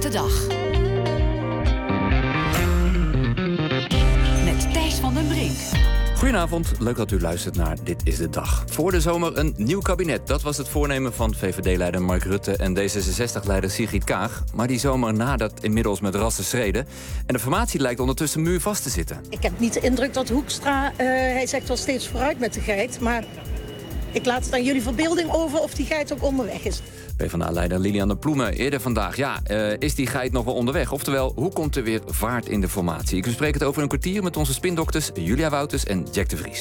de Dag. Met Thijs van den Brink. Goedenavond, leuk dat u luistert naar Dit is de Dag. Voor de zomer een nieuw kabinet. Dat was het voornemen van VVD-leider Mark Rutte en D66-leider Sigrid Kaag. Maar die zomer nadert inmiddels met rasse schreden. En de formatie lijkt ondertussen muurvast te zitten. Ik heb niet de indruk dat Hoekstra, hij zegt wel steeds vooruit met de geit, maar ik laat het aan jullie verbeelding over of die geit ook onderweg is. PvdA-leider Liliane Ploemen eerder vandaag. Ja, is die geit nog wel onderweg? Oftewel, hoe komt er weer vaart in de formatie? Ik bespreek het over een kwartier met onze spindokters Julia Wouters en Jack de Vries.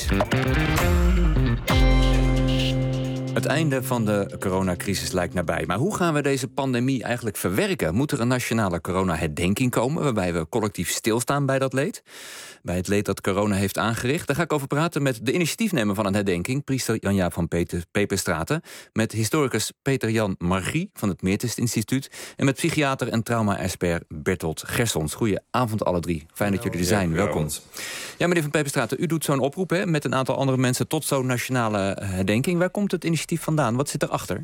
Het einde van de coronacrisis lijkt nabij. Maar hoe gaan we deze pandemie eigenlijk verwerken? Moet er een nationale coronaherdenking komen, waarbij we collectief stilstaan bij dat leed? Bij het leed dat corona heeft aangericht. Daar ga ik over praten met de initiatiefnemer van een herdenking, priester Jan-Jaap van Peperstraten, met historicus Peter-Jan Margrie van het Meertens Instituut en met psychiater en trauma-expert Bertolt Gersons. Goedenavond alle drie. Fijn dat jullie er zijn. Welkom. Ja, meneer van Peperstraten, u doet zo'n oproep met een aantal andere mensen tot zo'n nationale herdenking. Waar komt het initiatief vandaan? Wat zit erachter?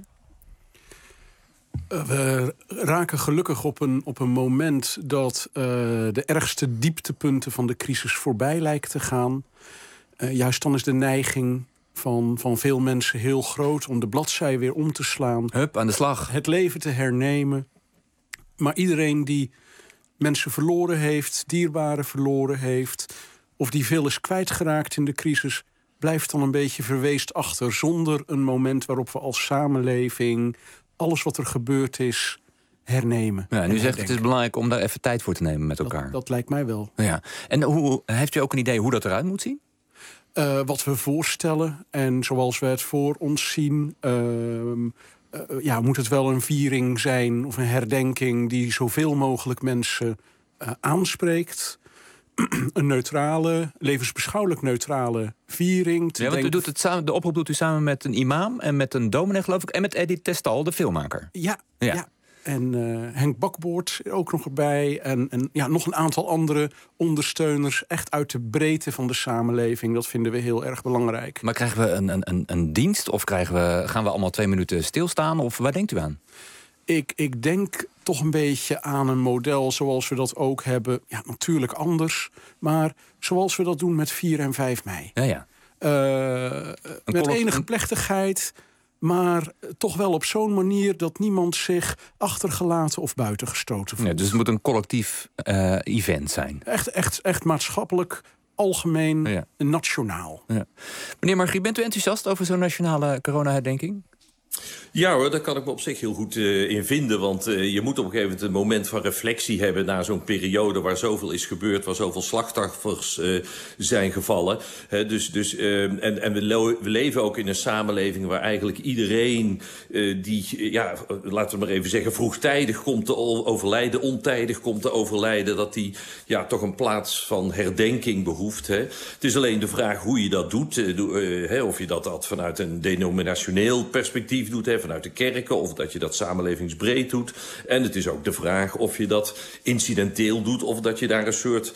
We raken gelukkig op een moment dat de ergste dieptepunten van de crisis voorbij lijken te gaan. Juist dan is de neiging van veel mensen heel groot om de bladzij weer om te slaan. Hup, aan de slag. Het leven te hernemen. Maar iedereen die mensen verloren heeft, dierbaren verloren heeft, of die veel is kwijtgeraakt in de crisis, blijft dan een beetje verweest achter, zonder een moment waarop we als samenleving alles wat er gebeurd is hernemen. Ja, en u zegt het is belangrijk om daar even tijd voor te nemen met elkaar. Dat lijkt mij wel. Ja. En heeft u ook een idee hoe dat eruit moet zien? Wat we voorstellen en zoals we het voor ons zien, moet het wel een viering zijn of een herdenking die zoveel mogelijk mensen aanspreekt. Een neutrale, levensbeschouwelijk neutrale viering. Ja, want u doet het samen, de oproep doet u samen met een imam en met een dominee, geloof ik, en met Edith Testal, de filmmaker. Ja. En Henk Bakboord ook nog erbij. En nog een aantal andere ondersteuners. Echt uit de breedte van de samenleving. Dat vinden we heel erg belangrijk. Maar krijgen we een dienst? Of gaan we allemaal 2 minuten stilstaan? Of waar denkt u aan? Ik denk toch een beetje aan een model zoals we dat ook hebben. Ja, natuurlijk anders. Maar zoals we dat doen met 4 en 5 mei. Ja. Met enige plechtigheid, maar toch wel op zo'n manier dat niemand zich achtergelaten of buitengestoten voelt. Ja, dus het moet een collectief event zijn. Echt maatschappelijk, algemeen, nationaal. Ja. Meneer Margrie, bent u enthousiast over zo'n nationale coronaherdenking? Ja hoor, daar kan ik me op zich heel goed in vinden. Want je moet op een gegeven moment een moment van reflectie hebben na zo'n periode waar zoveel is gebeurd, waar zoveel slachtoffers zijn gevallen. En we leven ook in een samenleving waar eigenlijk iedereen laten we maar even zeggen, vroegtijdig komt te overlijden, ontijdig komt te overlijden, dat die toch een plaats van herdenking behoeft. Hè. Het is alleen de vraag hoe je dat doet. Of je dat vanuit een denominationeel perspectief doet, vanuit de kerken, of dat je dat samenlevingsbreed doet. En het is ook de vraag of je dat incidenteel doet, of dat je daar een soort,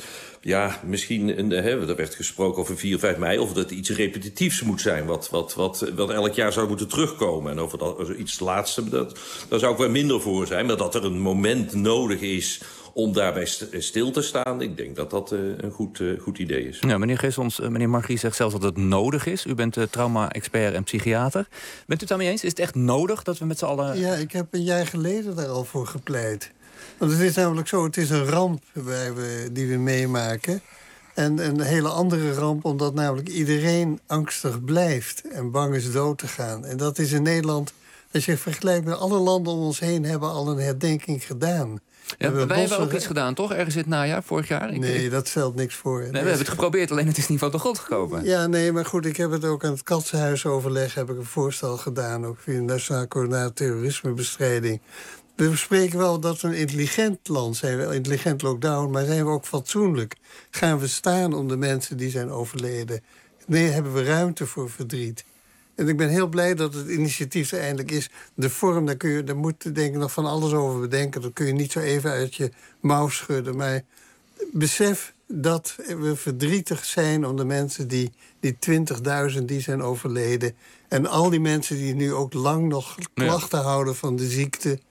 er werd gesproken over 4, 5 mei, of dat iets repetitiefs moet zijn, wat elk jaar zou moeten terugkomen. En over dat iets laatste, daar zou ik wel minder voor zijn, maar dat er een moment nodig is om daarbij stil te staan, ik denk dat dat een goed idee is. Ja, meneer Gersons, meneer Margrie zegt zelfs dat het nodig is. U bent trauma-expert en psychiater. Bent u het daarmee eens? Is het echt nodig dat we met z'n allen... Ja, ik heb een jaar geleden daar al voor gepleit. Want het is namelijk zo, het is een ramp die we meemaken. En een hele andere ramp, omdat namelijk iedereen angstig blijft en bang is dood te gaan. En dat is in Nederland, als je vergelijkt met alle landen om ons heen, hebben al een herdenking gedaan. Ja, wij hebben ook iets gedaan, toch? Ergens in het najaar, vorig jaar? Nee, dat stelt niks voor. Nee, we hebben het geprobeerd, alleen het is niet van de grond gekomen. Ja, nee, maar goed, ik heb het ook aan het Katsenhuisoverleg heb ik een voorstel gedaan, ook via de Nationaal Coördinator Terrorismebestrijding. We bespreken wel dat we een intelligent land zijn, wel intelligent lockdown, maar zijn we ook fatsoenlijk? Gaan we staan om de mensen die zijn overleden? Nee, hebben we ruimte voor verdriet? En ik ben heel blij dat het initiatief er eindelijk is. De vorm, daar moet je denk ik nog van alles over bedenken. Dat kun je niet zo even uit je mouw schudden. Maar besef dat we verdrietig zijn om de mensen die 20.000 die zijn overleden. En al die mensen die nu ook lang nog klachten houden van de ziekte.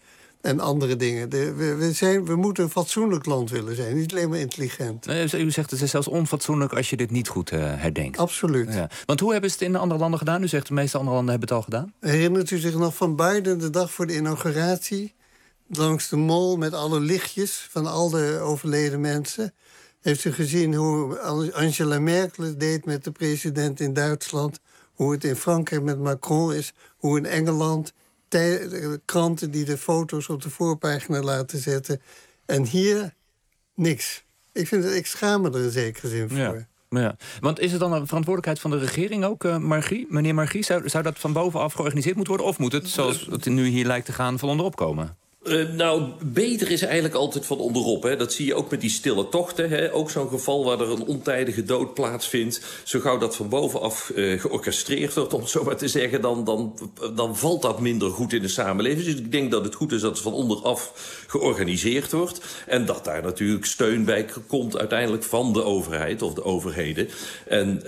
en andere dingen. We moeten een fatsoenlijk land willen zijn, niet alleen maar intelligent. U zegt het is zelfs onfatsoenlijk als je dit niet goed herdenkt. Absoluut. Ja. Want hoe hebben ze het in de andere landen gedaan? U zegt de meeste andere landen hebben het al gedaan. Herinnert u zich nog van Biden de dag voor de inauguratie? Langs de mall met alle lichtjes van al de overleden mensen. Heeft u gezien hoe Angela Merkel het deed met de president in Duitsland? Hoe het in Frankrijk met Macron is? Hoe in Engeland kranten die de foto's op de voorpagina laten zetten. En hier niks. Ik schaam me er in zekere zin voor. Ja. Want is het dan een verantwoordelijkheid van de regering ook, Margie? Meneer Margie, zou dat van bovenaf georganiseerd moeten worden? Of moet het, zoals het nu hier lijkt te gaan, van onderop komen? Nou, beter is eigenlijk altijd van onderop. Hè. Dat zie je ook met die stille tochten. Hè. Ook zo'n geval waar er een ontijdige dood plaatsvindt. Zo gauw dat van bovenaf georchestreerd wordt, om het zo maar te zeggen... Dan valt dat minder goed in de samenleving. Dus ik denk dat het goed is dat het van onderaf georganiseerd wordt. En dat daar natuurlijk steun bij komt uiteindelijk van de overheid of de overheden. En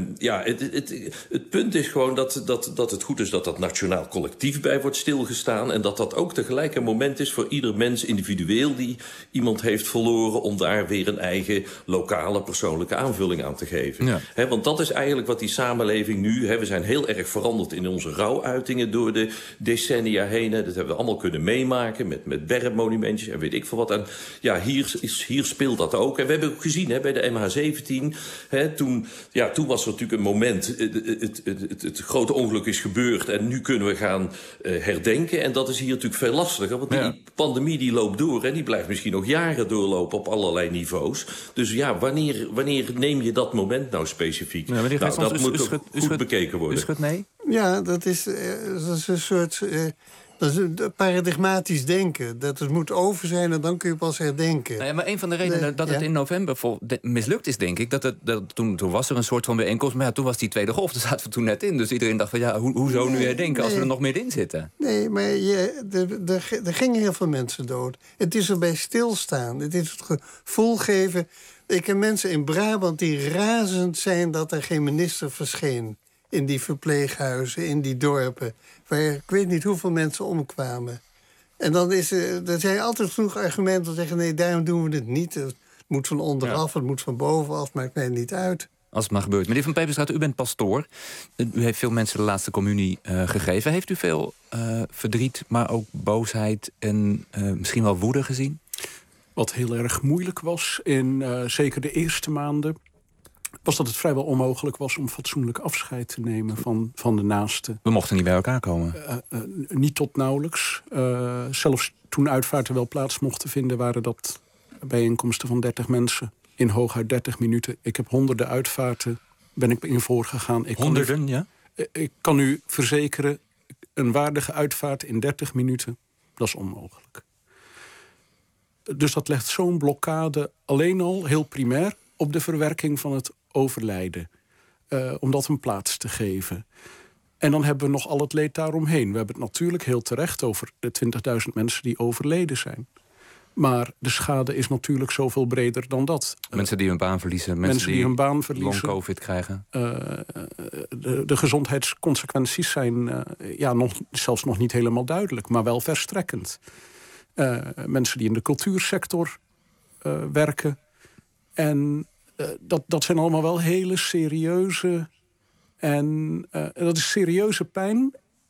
het punt is gewoon dat het goed is dat dat nationaal collectief bij wordt stilgestaan. En dat ook tegelijk een moment is voor ieder mens individueel die iemand heeft verloren, om daar weer een eigen lokale persoonlijke aanvulling aan te geven. Ja. Want dat is eigenlijk wat die samenleving nu... we zijn heel erg veranderd in onze rouwuitingen door de decennia heen. Dat hebben we allemaal kunnen meemaken met bergmonumentjes en weet ik veel wat. En ja, hier speelt dat ook. En we hebben ook gezien bij de MH17... Toen was er natuurlijk een moment... Het grote ongeluk is gebeurd en nu kunnen we gaan herdenken. En dat is hier natuurlijk veel lastiger. Want die pandemie die loopt door en die blijft misschien nog jaren doorlopen op allerlei niveaus. Dus ja, wanneer neem je dat moment nou specifiek? Ja, dat moet ook goed bekeken worden. U schudt nee? Ja, dat is een soort... Dat is een paradigmatisch denken. Dat het moet over zijn en dan kun je pas herdenken. Nou ja, maar een van de redenen dat het in november mislukt is, denk ik... Toen was er een soort van bijeenkomst... maar toen was die tweede golf, daar zaten we toen net in. Dus iedereen dacht van, hoezo nu herdenken als we er nog meer in zitten? Nee, maar er gingen heel veel mensen dood. Het is erbij stilstaan. Het is het gevoel geven... Ik ken mensen in Brabant die razend zijn dat er geen minister verscheen... in die verpleeghuizen, in die dorpen... waar ik weet niet hoeveel mensen omkwamen. En dan er zijn altijd genoeg argumenten om te zeggen... nee, daarom doen we het niet. Het moet van onderaf, het moet van bovenaf, maakt mij niet uit. Als het maar gebeurt. Meneer Van Peperstraat, u bent pastoor. U heeft veel mensen de laatste communie gegeven. Heeft u veel verdriet, maar ook boosheid en misschien wel woede gezien? Wat heel erg moeilijk was, in zeker de eerste maanden... was dat het vrijwel onmogelijk was om fatsoenlijk afscheid te nemen van de naasten. We mochten niet bij elkaar komen? Niet tot nauwelijks. Zelfs toen uitvaarten wel plaats mochten vinden... waren dat bijeenkomsten van 30 mensen in hooguit 30 minuten. Ik heb honderden uitvaarten, ben ik in voorgegaan. Honderden, ja? Ik kan u verzekeren, een waardige uitvaart in 30 minuten, dat is onmogelijk. Dus dat legt zo'n blokkade alleen al, heel primair... op de verwerking van het overlijden. Om dat een plaats te geven. En dan hebben we nog al het leed daaromheen. We hebben het natuurlijk heel terecht over de 20.000 mensen die overleden zijn. Maar de schade is natuurlijk zoveel breder dan dat. Mensen die hun baan verliezen. Mensen die hun baan verliezen. Long-covid krijgen. De gezondheidsconsequenties zijn zelfs nog niet helemaal duidelijk. Maar wel verstrekkend. Mensen die in de cultuursector werken. En dat zijn allemaal wel hele serieuze... En dat is serieuze pijn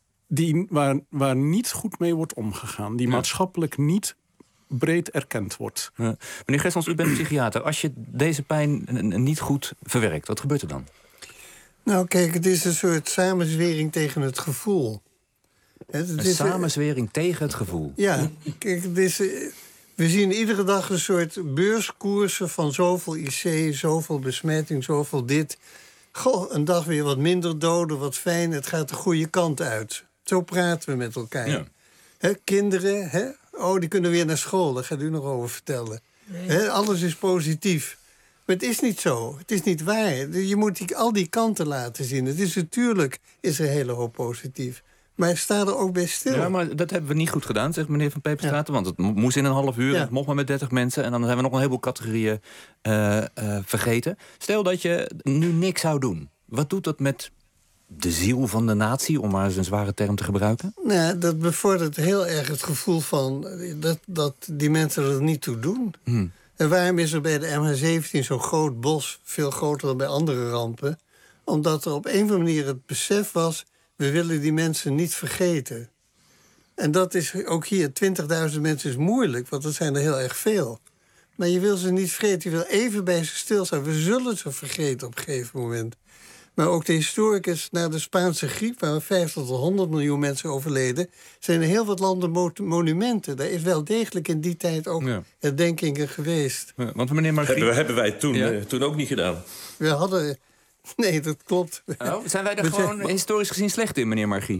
waar niet goed mee wordt omgegaan. Die maatschappelijk niet breed erkend wordt. Meneer Gessels, u bent psychiater. Als je deze pijn niet goed verwerkt, wat gebeurt er dan? Nou, kijk, het is een soort samenzwering tegen het gevoel. Samenzwering tegen het gevoel? Ja, kijk, we zien iedere dag een soort beurskoersen van zoveel IC, zoveel besmetting, zoveel dit. Goh, een dag weer wat minder doden, wat fijn, het gaat de goede kant uit. Zo praten we met elkaar. Ja. Kinderen, die kunnen weer naar school, daar gaat u nog over vertellen. Nee. Alles is positief. Maar het is niet zo, het is niet waar. Je moet al die kanten laten zien. Natuurlijk is er een hele hoop positief. Maar sta er ook bij stil. Ja, maar dat hebben we niet goed gedaan, zegt meneer Van Peperstraat. Ja. Want het moest in een half uur, het mocht maar met 30 mensen. En dan hebben we nog een heleboel categorieën vergeten. Stel dat je nu niks zou doen. Wat doet dat met de ziel van de natie, om maar eens een zware term te gebruiken? Nou, dat bevordert heel erg het gevoel van dat die mensen er niet toe doen. En waarom is er bij de MH17 zo'n groot bos, veel groter dan bij andere rampen? Omdat er op een of andere manier het besef was, we willen die mensen niet vergeten. En dat is ook hier, 20.000 mensen is moeilijk, want dat zijn er heel erg veel. Maar je wil ze niet vergeten, je wil even bij ze stilstaan. We zullen ze vergeten op een gegeven moment. Maar ook de historicus, na de Spaanse griep, waar 50 tot 100 miljoen mensen overleden, zijn er heel wat landen monumenten. Daar is wel degelijk in die tijd ook herdenkingen geweest. Ja, want meneer Margriet... Hebben wij toen ook niet gedaan. We hadden... Nee, dat klopt. Zijn wij daar gewoon historisch gezien slecht in, meneer Margriet?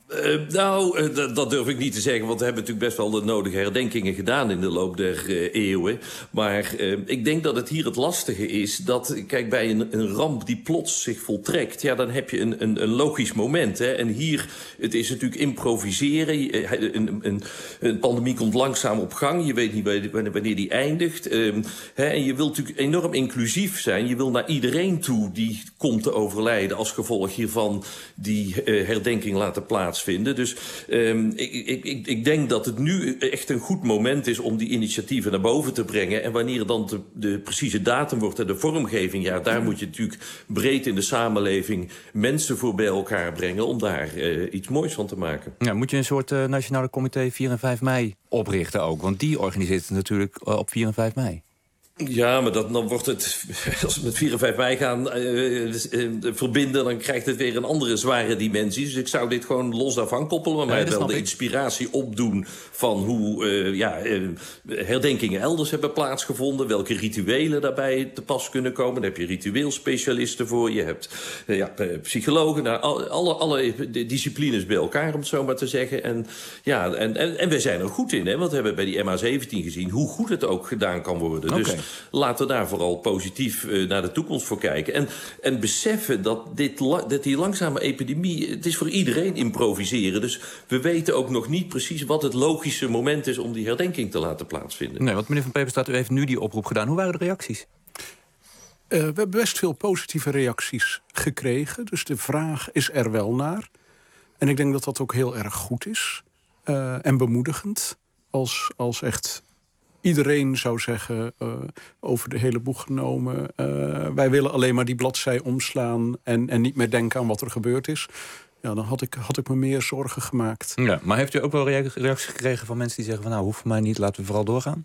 Dat durf ik niet te zeggen, want we hebben natuurlijk best wel de nodige herdenkingen gedaan in de loop der eeuwen. Maar ik denk dat het hier het lastige is dat, kijk, bij een ramp die plots zich voltrekt, ja, dan heb je een logisch moment. Hè? En hier, het is natuurlijk improviseren. Een pandemie komt langzaam op gang. Je weet niet wanneer die eindigt. En je wilt natuurlijk enorm inclusief zijn. Je wil naar iedereen toe die komt te overlijden als gevolg hiervan die herdenking laten plaatsvinden. Dus ik denk dat het nu echt een goed moment is om die initiatieven naar boven te brengen. En wanneer dan de precieze datum wordt en de vormgeving, ja, daar moet je natuurlijk breed in de samenleving mensen voor bij elkaar brengen om daar iets moois van te maken. Ja, moet je een soort nationale comité 4 en 5 mei oprichten ook? Want die organiseert het natuurlijk op 4 en 5 mei. Ja, maar dan wordt het, als we met 4 en 5 mei gaan verbinden, dan krijgt het weer een andere zware dimensie. Dus ik zou dit gewoon los daarvan koppelen, maar wel de inspiratie opdoen van hoe herdenkingen elders hebben plaatsgevonden, welke rituelen daarbij te pas kunnen komen. Daar heb je ritueelspecialisten voor, je hebt psychologen, alle disciplines bij elkaar, om het zo maar te zeggen. En wij zijn er goed in, hè, want we hebben bij die MH17 gezien hoe goed het ook gedaan kan worden. Okay. Dus laten we daar vooral positief naar de toekomst voor kijken. En beseffen dat die langzame epidemie, het is voor iedereen improviseren. Dus we weten ook nog niet precies wat het logische moment is om die herdenking te laten plaatsvinden. Nee, want meneer Van Peperstraat, u heeft nu die oproep gedaan. Hoe waren de reacties? We hebben best veel positieve reacties gekregen. Dus de vraag is er wel naar. En ik denk dat dat ook heel erg goed is. En bemoedigend. Als echt iedereen zou zeggen, over de hele boeg genomen, wij willen alleen maar die bladzij omslaan en niet meer denken aan wat er gebeurd is. Ja, dan had ik me meer zorgen gemaakt. Ja, maar heeft u ook wel reacties gekregen van mensen die zeggen van, nou, hoeft voor mij niet, laten we vooral doorgaan?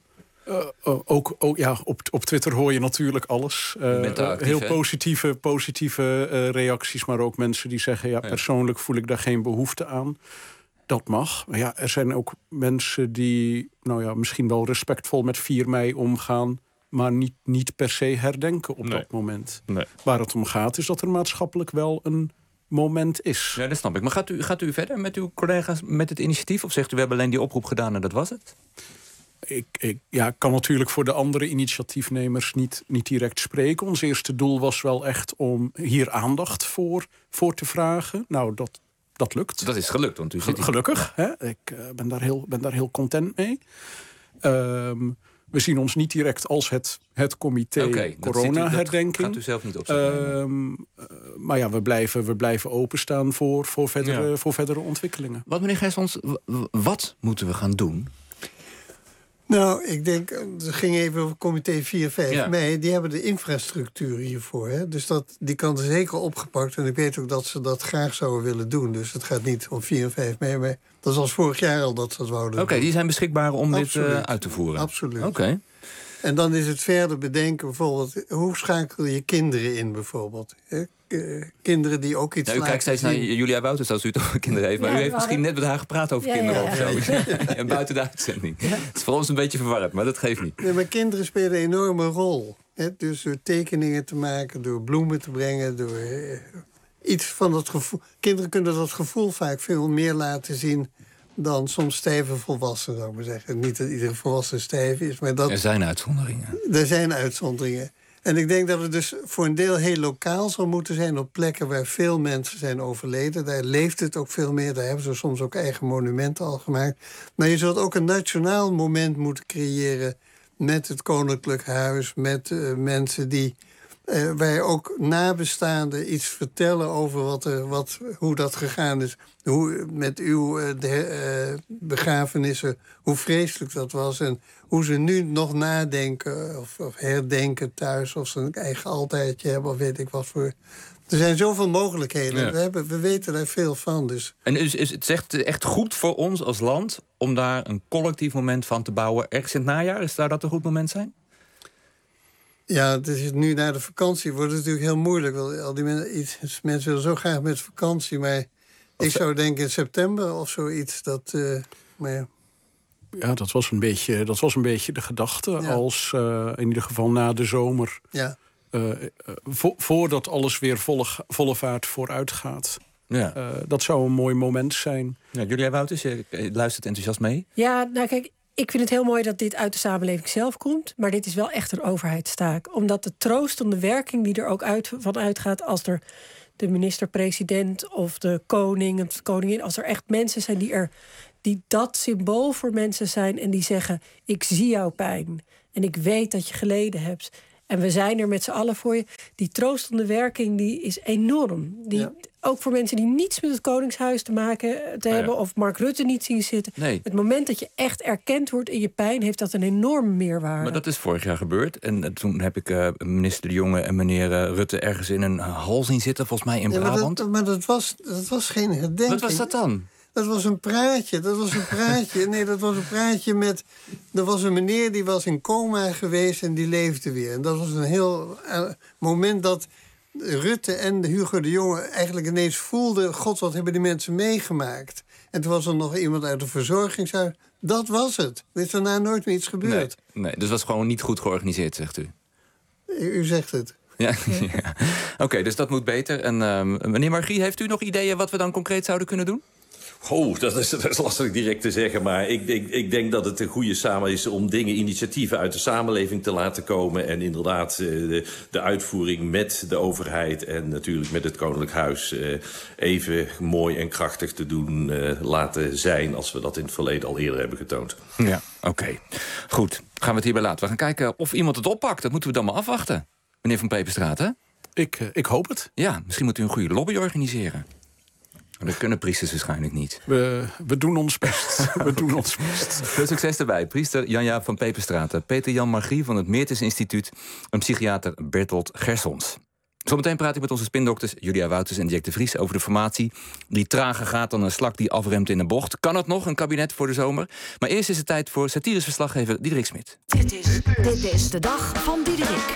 Op Twitter hoor je natuurlijk alles. Actief, heel positieve reacties, maar ook mensen die zeggen, persoonlijk voel ik daar geen behoefte aan. Dat mag. Maar ja, er zijn ook mensen die misschien wel respectvol met 4 mei omgaan, maar niet per se herdenken op dat moment. Nee. Waar het om gaat is dat er maatschappelijk wel een moment is. Ja, dat snap ik. Maar gaat u verder met uw collega's met het initiatief? Of zegt u, we hebben alleen die oproep gedaan en dat was het? Ik kan natuurlijk voor de andere initiatiefnemers niet direct spreken. Ons eerste doel was wel echt om hier aandacht voor te vragen. Nou, dat lukt. Dat is gelukt, want u zit hier. Gelukkig. Hè? Ik ben daar heel content mee. We zien ons niet direct als het comité corona-herdenking. Dat gaat u zelf niet opzetten. Maar ja, we blijven openstaan voor verdere ontwikkelingen. Wat, meneer Gersons, wat moeten we gaan doen? Nou, ik denk, het ging even over comité 4-5 mei. Die hebben de infrastructuur hiervoor. Hè? Dus die kan er zeker opgepakt. En ik weet ook dat ze dat graag zouden willen doen. Dus het gaat niet om 4 en 5 mei. Maar dat is als vorig jaar al dat ze dat wouden doen. Oké, die zijn beschikbaar om dit uit te voeren? Absoluut. Oké. En dan is het verder bedenken, bijvoorbeeld, hoe schakel je kinderen in, bijvoorbeeld? Kinderen die ook iets u kijkt steeds naar Julia Wouters als u het over kinderen heeft. Maar u heeft misschien net met haar gepraat over kinderen of zo. En buiten de uitzending. Het is voor ons een beetje verwarrend, maar dat geeft niet. Nee, maar kinderen spelen een enorme rol. Hè? Dus door tekeningen te maken, door bloemen te brengen, door iets van dat gevoel. Kinderen kunnen dat gevoel vaak veel meer laten zien dan soms stijve volwassenen, zou ik maar zeggen. Niet dat iedere volwassene stijf is, maar dat... Er zijn uitzonderingen. Er zijn uitzonderingen. En ik denk dat het dus voor een deel heel lokaal zal moeten zijn op plekken waar veel mensen zijn overleden. Daar leeft het ook veel meer. Daar hebben ze soms ook eigen monumenten al gemaakt. Maar je zult ook een nationaal moment moeten creëren met het Koninklijk Huis, met mensen die Wij ook nabestaanden iets vertellen over hoe dat gegaan is. Hoe met uw begrafenissen, hoe vreselijk dat was. En hoe ze nu nog nadenken of herdenken thuis. Of ze een eigen altaartje hebben of weet ik wat voor. Er zijn zoveel mogelijkheden. Ja. We weten daar veel van. Dus. En is het echt goed voor ons als land om daar een collectief moment van te bouwen ergens in het najaar? Zou dat een goed moment zijn? Ja, het is nu na de vakantie wordt het natuurlijk heel moeilijk. Want al die mensen willen zo graag met vakantie. Maar ik zou denken in september of zoiets. Ja, dat was een beetje de gedachte. Ja. Als in ieder geval na de zomer. Ja. Voordat alles weer volle vaart vooruit gaat. Ja. Dat zou een mooi moment zijn. Ja, Julia Wouters, je luistert enthousiast mee. Ja, nou kijk, ik vind het heel mooi dat dit uit de samenleving zelf komt. Maar dit is wel echt een overheidstaak. Omdat de troostende werking die er ook van uitgaat als er de minister-president of de koning of de koningin, als er echt mensen zijn die dat symbool voor mensen zijn en die zeggen: ik zie jouw pijn en ik weet dat je geleden hebt. En we zijn er met z'n allen voor je. Die troostende werking die is enorm. Ook voor mensen die niets met het Koningshuis te maken hebben, of Mark Rutte niet zien zitten. Nee. Het moment dat je echt erkend wordt in je pijn, heeft dat een enorme meerwaarde. Maar dat is vorig jaar gebeurd. En toen heb ik minister De Jonge en meneer Rutte ergens in een hal zien zitten, volgens mij in Brabant. Maar dat was geen herdenking. Wat was dat dan? Dat was een praatje. Nee, dat was een praatje met. Er was een meneer die was in coma geweest en die leefde weer. En dat was een heel moment dat Rutte en Hugo de Jonge eigenlijk ineens voelden: God, wat hebben die mensen meegemaakt? En toen was er nog iemand uit de verzorgingshuis. Dat was het. Er is daarna nooit meer iets gebeurd. Nee, dus het was gewoon niet goed georganiseerd, zegt u? U zegt het. Ja. Oké, dus dat moet beter. En meneer Margrie, heeft u nog ideeën wat we dan concreet zouden kunnen doen? Dat is lastig direct te zeggen, maar ik denk dat het een goede samen is om initiatieven uit de samenleving te laten komen. En inderdaad de uitvoering met de overheid en natuurlijk met het Koninklijk Huis even mooi en krachtig te doen laten zijn als we dat in het verleden al eerder hebben getoond. Ja, oké. Goed, gaan we het hierbij laten. We gaan kijken of iemand het oppakt. Dat moeten we dan maar afwachten. Meneer Van Peperstraat, hè? Ik hoop het. Ja, misschien moet u een goede lobby organiseren. Dat kunnen priesters waarschijnlijk niet. We doen ons best. Veel succes erbij. Priester Jan-Jaap van Peperstraat, Peter Jan Margrie van het Meertens Instituut en psychiater Bertolt Gersons. Zometeen praat ik met onze spindokters Julia Wouters en Jack de Vries over de formatie die trager gaat dan een slak die afremt in een bocht. Kan het nog, een kabinet voor de zomer? Maar eerst is het tijd voor satirisch verslaggever Diederik Smit. Dit is de dag van Diederik.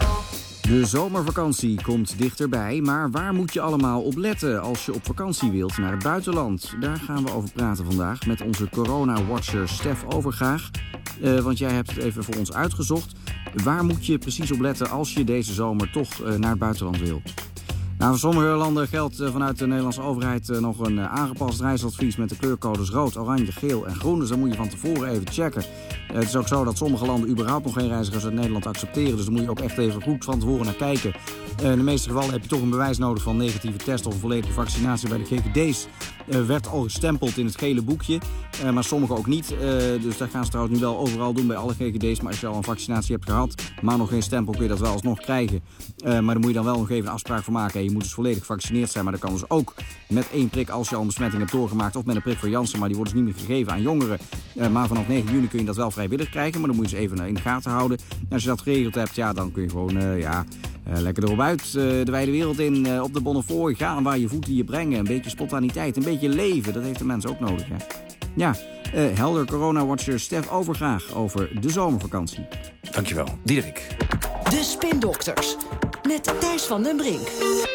De zomervakantie komt dichterbij, maar waar moet je allemaal op letten als je op vakantie wilt naar het buitenland? Daar gaan we over praten vandaag met onze corona-watcher Stef Overgaag. Want jij hebt het even voor ons uitgezocht. Waar moet je precies op letten als je deze zomer toch naar het buitenland wil? Nou, voor sommige landen geldt vanuit de Nederlandse overheid nog een aangepast reisadvies met de kleurcodes rood, oranje, geel en groen. Dus dan moet je van tevoren even checken. Het is ook zo dat sommige landen überhaupt nog geen reizigers uit Nederland accepteren. Dus daar moet je ook echt even goed van tevoren naar kijken. In de meeste gevallen heb je toch een bewijs nodig van negatieve test of een volledige vaccinatie. Bij de GGD's werd al gestempeld in het gele boekje. Maar sommige ook niet. Dus dat gaan ze trouwens nu wel overal doen bij alle GGD's. Maar als je al een vaccinatie hebt gehad, maar nog geen stempel, kun je dat wel alsnog krijgen. Maar daar moet je dan wel nog even een afspraak voor maken. Je moet dus volledig gevaccineerd zijn. Maar dat kan dus ook met 1 prik als je al een besmetting hebt doorgemaakt. Of met een prik van Janssen. Maar die wordt dus niet meer gegeven aan jongeren. Maar vanaf 9 juni kun je dat wel vrijwillig krijgen. Maar dan moet je dus even in de gaten houden. En als je dat geregeld hebt, ja, dan kun je gewoon lekker erop uit. De wijde wereld in, op de Bonnefoy. Gaan waar je voeten je brengen. Een beetje spontaniteit, een beetje leven. Dat heeft de mens ook nodig, hè. Ja, helder corona-watcher Stef Overgaag over de zomervakantie. Dankjewel, Diederik. De Spindokters met Thijs van den Brink.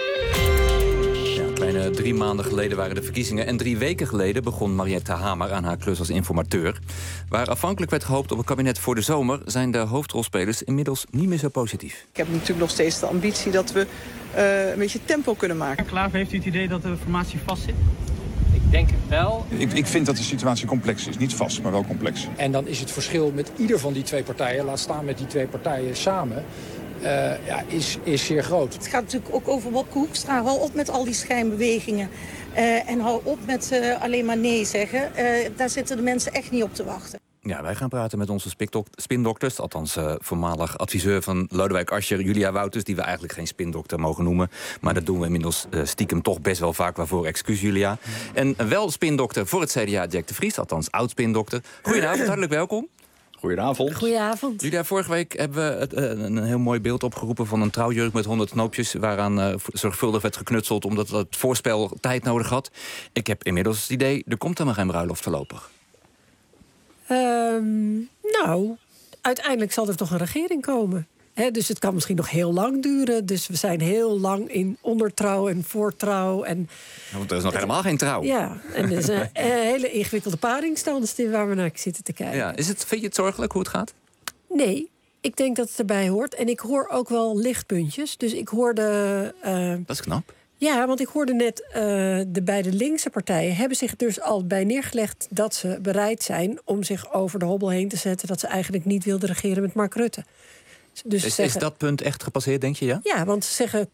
Kleine 3 maanden geleden waren de verkiezingen en 3 weken geleden begon Mariette Hamer aan haar klus als informateur. Waar afhankelijk werd gehoopt op een kabinet voor de zomer, zijn de hoofdrolspelers inmiddels niet meer zo positief. Ik heb natuurlijk nog steeds de ambitie dat we een beetje tempo kunnen maken. Klaver, heeft u het idee dat de formatie vast zit? Ik denk het wel. Ik vind dat de situatie complex is. Niet vast, maar wel complex. En dan is het verschil met ieder van die 2 partijen, laat staan met die 2 partijen samen, is zeer groot. Het gaat natuurlijk ook over Wopke Hoekstra. Hou op met al die schijnbewegingen. En hou op met alleen maar nee zeggen. Daar zitten de mensen echt niet op te wachten. Ja, wij gaan praten met onze spindokters. Althans, voormalig adviseur van Lodewijk Asscher, Julia Wouters, die we eigenlijk geen spindokter mogen noemen. Maar dat doen we inmiddels stiekem toch best wel vaak. Waarvoor excuus, Julia. En wel spindokter voor het CDA, Jack de Vries. Althans, oud-spindokter. Goedenavond, hartelijk welkom. Goedenavond. Goedenavond. Julia, vorige week hebben we een heel mooi beeld opgeroepen van een trouwjurk met 100 knoopjes, waaraan zorgvuldig werd geknutseld omdat het voorspel tijd nodig had. Ik heb inmiddels het idee, er komt helemaal geen bruiloft voorlopig. Nou, uiteindelijk zal er toch een regering komen. Dus het kan misschien nog heel lang duren. Dus we zijn heel lang in ondertrouw en voortrouw. Want er is nog helemaal geen trouw. Ja, en er is een hele ingewikkelde paringsstand waar we naar zitten te kijken. Ja, vind je het zorgelijk hoe het gaat? Nee, ik denk dat het erbij hoort. En ik hoor ook wel lichtpuntjes. Dus ik hoorde... Dat is knap. Ja, want ik hoorde net, de beide linkse partijen hebben zich dus al bij neergelegd dat ze bereid zijn om zich over de hobbel heen te zetten, dat ze eigenlijk niet wilden regeren met Mark Rutte. Dus is dat punt echt gepasseerd, denk je? Ja, ja, want ze zeggen,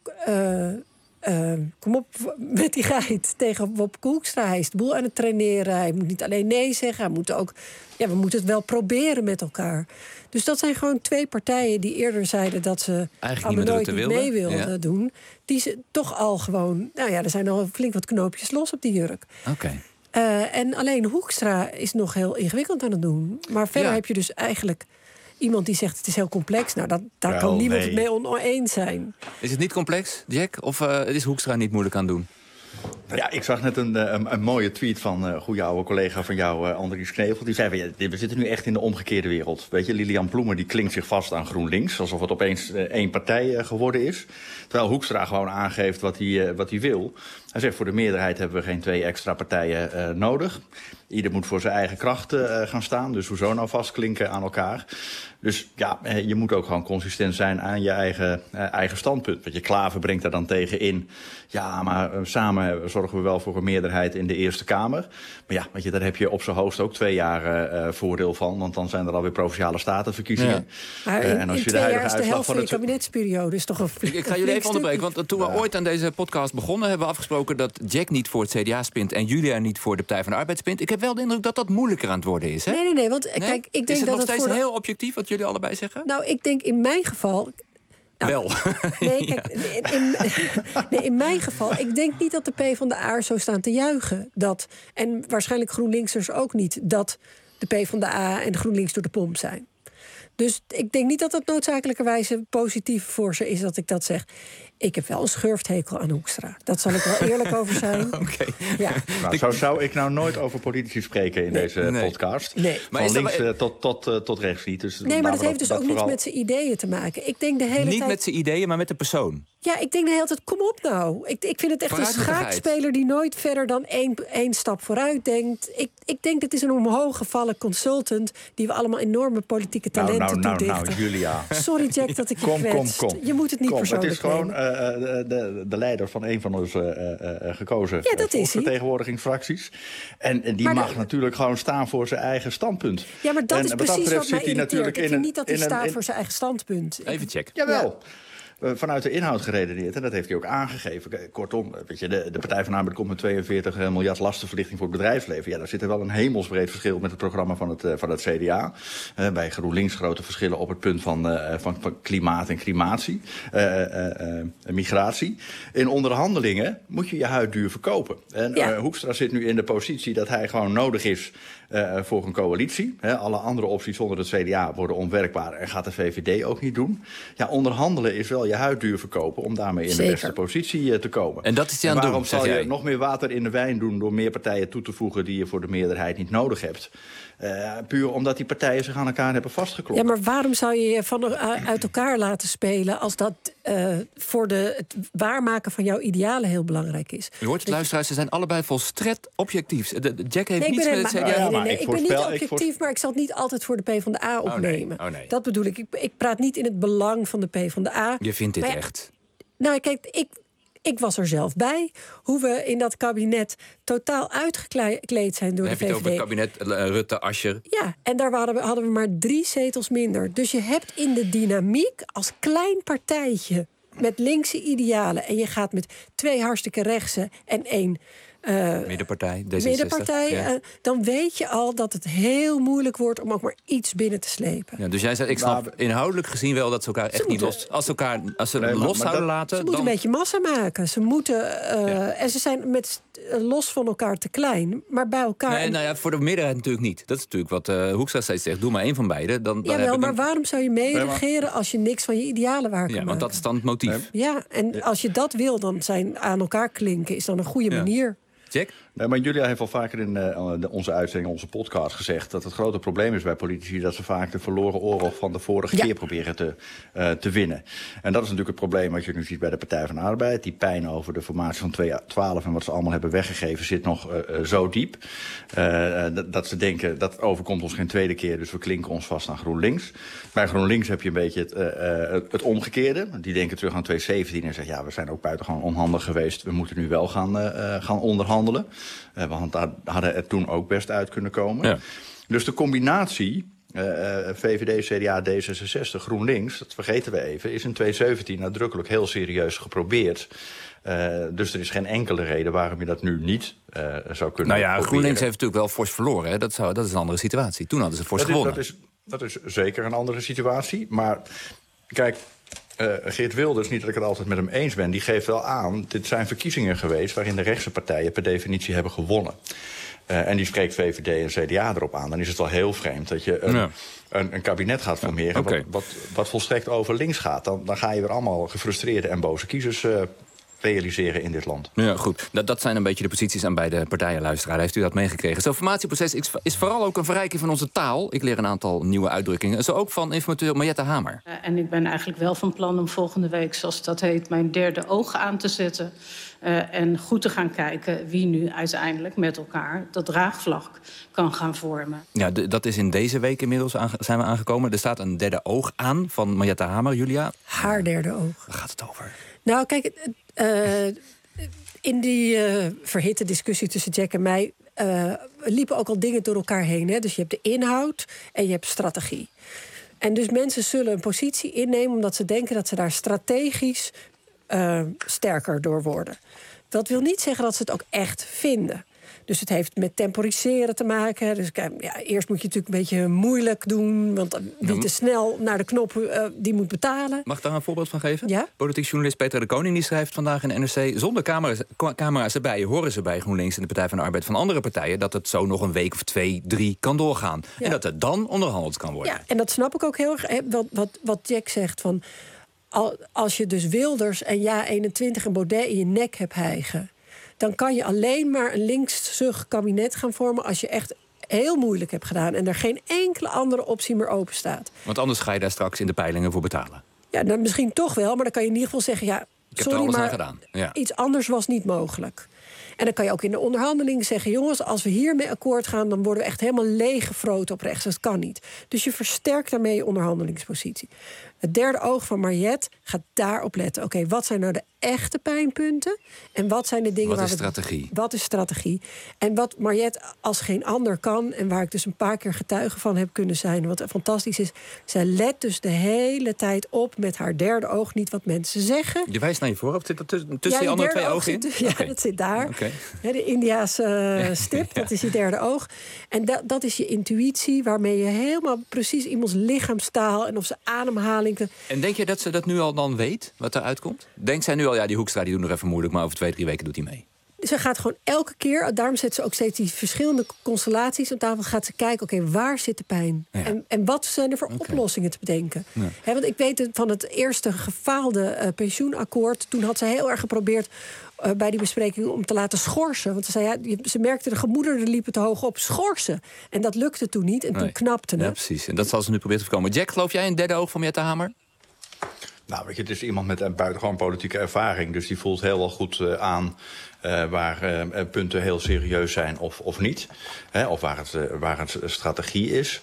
kom op met die geit tegen Wop Hoekstra. Hij is de boel aan het traineren. Hij moet niet alleen nee zeggen. Hij moet ook, we moeten het wel proberen met elkaar. Dus dat zijn gewoon twee partijen die eerder zeiden dat ze allemaal nooit niet mee wilden doen. Die ze toch al gewoon, er zijn al flink wat knoopjes los op die jurk. Oké. En alleen Hoekstra is nog heel ingewikkeld aan het doen. Maar verder heb je dus eigenlijk iemand die zegt het is heel complex. Nou, daar kan niemand het mee oneens zijn. Is het niet complex, Jack? Of is Hoekstra niet moeilijk aan het doen? Ja, ik zag net een mooie tweet van een goede oude collega van jou, Andries Knevel. Die zei van, we zitten nu echt in de omgekeerde wereld. Weet je, Lilian Ploemen die klinkt zich vast aan GroenLinks, alsof het opeens één partij geworden is. Terwijl Hoekstra gewoon aangeeft wat hij wil. Hij zegt, voor de meerderheid hebben we geen 2 extra partijen nodig. Ieder moet voor zijn eigen krachten gaan staan. Dus hoezo nou vastklinken aan elkaar? Dus ja, je moet ook gewoon consistent zijn aan je eigen standpunt. Want je Klaver brengt daar dan tegen in. Ja, maar samen zorgen we wel voor een meerderheid in de Eerste Kamer. Maar ja, weet je, daar heb je op zijn hoogst ook 2 jaar voordeel van. Want dan zijn er alweer Provinciale Statenverkiezingen. Ja. Maar in 2 jaar is de helft van de kabinetsperiode. Is toch een ik ga jullie even onderbreken. Want toen we ooit aan deze podcast begonnen, hebben we afgesproken dat Jack niet voor het CDA spint en Julia niet voor de Partij van de Arbeid spint. Ik heb wel de indruk dat dat moeilijker aan het worden is. Hè? Nee. Want kijk, ik denk is het dat nog steeds voor heel objectief wat jullie allebei zeggen? Nou, ik denk in mijn geval. Wel. Nee, kijk, in mijn geval, ik denk niet dat de PvdA zo staan te juichen. En waarschijnlijk GroenLinksers ook niet, dat de PvdA en de GroenLinks door de pomp zijn. Dus ik denk niet dat dat noodzakelijkerwijze positief voor ze is dat ik dat zeg. Ik heb wel een schurfthekel aan Hoekstra. Dat zal ik wel eerlijk over zijn. Oké. Ja. Nou, zo zou ik nou nooit over politici spreken in deze podcast. Nee. Van links tot rechts niet. Dus nee, maar dat heeft dus ook niets met zijn ideeën te maken. Ik denk de hele niet tijd met zijn ideeën, maar met de persoon. Ja, ik denk de hele tijd, kom op nou. Ik vind het echt een schaakspeler die nooit verder dan één stap vooruit denkt. Ik denk dat is een omhooggevallen consultant die we allemaal enorme politieke talenten toedichten. Nou, Julia. Sorry, Jack, dat ik je kwetst. Kom. Je moet het niet persoonlijk Het is gewoon de leider van een van onze gekozen volksvertegenwoordigingsfracties. En die mag natuurlijk gewoon staan voor zijn eigen standpunt. Ja, maar dat is precies wat mij irriteert. Ik vind niet dat hij staat voor zijn eigen standpunt. Even check. Jawel. Vanuit de inhoud geredeneerd. En dat heeft hij ook aangegeven. Kortom, weet je, de Partij van de Arbeid komt met 42 miljard lastenverlichting voor het bedrijfsleven. Ja, daar zit er wel een hemelsbreed verschil met het programma van het CDA. Bij GroenLinks grote verschillen op het punt van klimaat en crematie. Migratie. In onderhandelingen moet je je huid duur verkopen. En Hoekstra zit nu in de positie dat hij gewoon nodig is voor een coalitie. Alle andere opties zonder het CDA worden onwerkbaar en gaat de VVD ook niet doen. Ja, onderhandelen is wel je huid duur verkopen om daarmee in de beste positie te komen. En dat is hij aan het doen, waarom zal je nog meer water in de wijn doen door meer partijen toe te voegen die je voor de meerderheid niet nodig hebt? Puur omdat die partijen zich aan elkaar hebben vastgeklopt. Ja, maar waarom zou je je uit elkaar laten spelen als dat voor het waarmaken van jouw idealen heel belangrijk is? U hoort het, luisteraars, ze zijn allebei volstrekt objectief. Jack heeft niets met het CDA. Nee, ik ben niet objectief, maar ik zal het niet altijd voor de PvdA opnemen. Oh, nee. Dat bedoel ik. Ik praat niet in het belang van de PvdA. Je vindt dit echt? Nou, kijk, ik was er zelf bij. Hoe we in dat kabinet totaal uitgekleed zijn door de VVD. Heb je het over het kabinet Rutte-Asscher? Ja, en daar hadden we maar 3 zetels minder. Dus je hebt in de dynamiek als klein partijtje met linkse idealen en je gaat met 2 hartstikke rechtse en 1 Middenpartij, D66. Dan weet je al dat het heel moeilijk wordt om ook maar iets binnen te slepen. Ja, dus jij zegt, ik snap inhoudelijk gezien wel dat ze elkaar echt niet los... Als ze los zouden laten... Ze moeten een beetje massa maken. Ze moeten... En ze zijn los van elkaar te klein, maar bij elkaar... Nee, voor de meerderheid natuurlijk niet. Dat is natuurlijk wat Hoekstra steeds zegt. Doe maar één van beide. Jawel, maar waarom zou je meeregeren als je niks van je idealen waar kan maken? Want dat is dan het motief. Ja, en als je dat wil, dan zijn aan elkaar klinken is dan een goede manier. Jack? Nee, maar Julia heeft al vaker in onze uitzending, onze podcast gezegd... dat het grote probleem is bij politici dat ze vaak de verloren oorlog van de vorige keer proberen te winnen. En dat is natuurlijk het probleem wat je nu ziet bij de Partij van de Arbeid. Die pijn over de formatie van 2012 en wat ze allemaal hebben weggegeven zit nog zo diep. Dat ze denken, dat overkomt ons geen tweede keer, dus we klinken ons vast aan GroenLinks. Bij GroenLinks heb je een beetje het omgekeerde. Die denken terug aan 2017 en zeggen, ja, we zijn ook buitengewoon onhandig geweest. We moeten nu wel gaan onderhandelen. Want daar hadden er toen ook best uit kunnen komen. Ja. Dus de combinatie VVD, CDA, D66, GroenLinks... dat vergeten we even, is in 2017 nadrukkelijk heel serieus geprobeerd. Dus er is geen enkele reden waarom je dat nu niet zou kunnen proberen. GroenLinks heeft natuurlijk wel fors verloren. Hè? Dat is een andere situatie. Toen hadden ze fors gewonnen. Dat is zeker een andere situatie. Maar kijk... Geert Wilders, niet dat ik het altijd met hem eens ben... die geeft wel aan, dit zijn verkiezingen geweest... waarin de rechtse partijen per definitie hebben gewonnen. En die spreekt VVD en CDA erop aan. Dan is het wel heel vreemd dat je een kabinet gaat formeren... wat volstrekt over links gaat. Dan ga je weer allemaal gefrustreerde en boze kiezers... realiseren in dit land. Ja, goed. Dat zijn een beetje de posities aan beide partijen, luisteraar. Heeft u dat meegekregen? Zo'n formatieproces is vooral ook een verrijking van onze taal. Ik leer een aantal nieuwe uitdrukkingen. Zo ook van informateur Mariette Hamer. En ik ben eigenlijk wel van plan om volgende week, zoals dat heet... mijn derde oog aan te zetten. En goed te gaan kijken wie nu uiteindelijk met elkaar... dat draagvlak kan gaan vormen. Ja, dat is in deze week inmiddels zijn we aangekomen. Er staat een derde oog aan van Mariette Hamer. Julia? Haar derde oog. Waar gaat het over? Nou, kijk, in die verhitte discussie tussen Jack en mij... liepen ook al dingen door elkaar heen. Hè? Dus je hebt de inhoud en je hebt strategie. En dus mensen zullen een positie innemen... omdat ze denken dat ze daar strategisch sterker door worden. Dat wil niet zeggen dat ze het ook echt vinden. Dus het heeft met temporiseren te maken. Dus eerst moet je natuurlijk een beetje moeilijk doen... want wie te snel naar de knop, die moet betalen. Mag ik daar een voorbeeld van geven? Ja? Politiek journalist Peter de Koning die schrijft vandaag in NRC... zonder camera's erbij horen ze bij GroenLinks en de Partij van de Arbeid... van andere partijen dat het zo nog een week of 2, 3 kan doorgaan. Ja. En dat er dan onderhandeld kan worden. Ja, en dat snap ik ook heel erg. Wat Jack zegt van... als je dus Wilders en JA21 en Baudet in je nek hebt hijgen... dan kan je alleen maar een linksig kabinet gaan vormen... als je echt heel moeilijk hebt gedaan... en er geen enkele andere optie meer open staat. Want anders ga je daar straks in de peilingen voor betalen. Ja, dan misschien toch wel, maar dan kan je in ieder geval zeggen... ja, sorry, maar gedaan. Ja. Iets anders was niet mogelijk. En dan kan je ook in de onderhandeling zeggen... jongens, als we hiermee akkoord gaan... dan worden we echt helemaal leeggefroten op rechts. Dat kan niet. Dus je versterkt daarmee je onderhandelingspositie. Het derde oog van Mariette gaat daarop letten. Oké, wat zijn nou de echte pijnpunten? En wat zijn de dingen Wat is strategie? Wat is strategie? En wat Mariette als geen ander kan... en waar ik dus een paar keer getuige van heb kunnen zijn... wat fantastisch is, zij let dus de hele tijd op... met haar derde oog, niet wat mensen zeggen. Je wijst naar je voorhoofd. Zit dat tussen die andere twee ogen in? Ja, dat zit daar. Okay. De Indiase stip, dat is je derde oog. En dat is je intuïtie, waarmee je helemaal precies iemands lichaamstaal... en of ze ademhaling... En denk je dat ze dat nu al dan weet, wat eruit komt? Denkt zij nu al, die Hoekstra die doet nog even moeilijk... maar over 2, 3 weken doet hij mee? Ze gaat gewoon elke keer, daarom zet ze ook steeds die verschillende constellaties op tafel... gaat ze kijken, oké, waar zit de pijn? Ja. En wat zijn er voor oplossingen te bedenken? Ja. Want ik weet van het eerste gefaalde pensioenakkoord... toen had ze heel erg geprobeerd bij die bespreking om te laten schorsen. Want ze zei, ze merkte de gemoederen liepen te hoog op. Schorsen. En dat lukte toen niet en toen knapte het. Ja, precies. En dat zal ze nu proberen te voorkomen. Jack, geloof jij een derde oog van Mariette Hamer? Nou, weet je, het is iemand met een buitengewoon politieke ervaring. Dus die voelt heel wel goed aan waar punten heel serieus zijn of niet. Of waar het strategie is.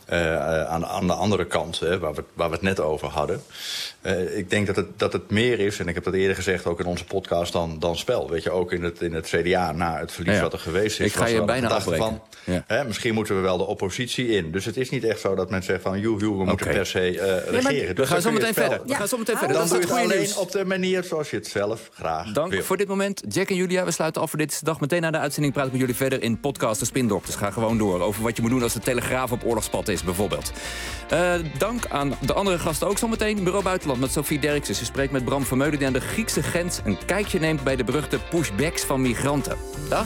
Aan de andere kant, waar we het net over hadden. Ik denk dat het meer is, en ik heb dat eerder gezegd ook in onze podcast, dan spel. Weet je, ook in het CDA na het verlies wat er geweest is. Ik ga je bijna afbreken. Misschien moeten we wel de oppositie in. Dus het is niet echt zo dat men zegt van we moeten per se regeren. We gaan zo meteen verder. Dan doe je het alleen op de manier zoals je het zelf graag wil. Dank voor dit moment, Jack en Julia. Julia. We sluiten af voor Dit is de Dag. Meteen na de uitzending praat ik met jullie verder in podcast De Spindokters. Ga gewoon door over wat je moet doen als de Telegraaf op oorlogspad is, bijvoorbeeld. Dank aan de andere gasten ook zo meteen. Bureau Buitenland met Sophie Derksen. Ze spreekt met Bram Vermeulen die aan de Griekse grens een kijkje neemt bij de beruchte pushbacks van migranten. Dag.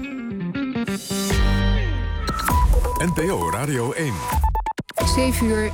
NPO Radio 1. 7 uur,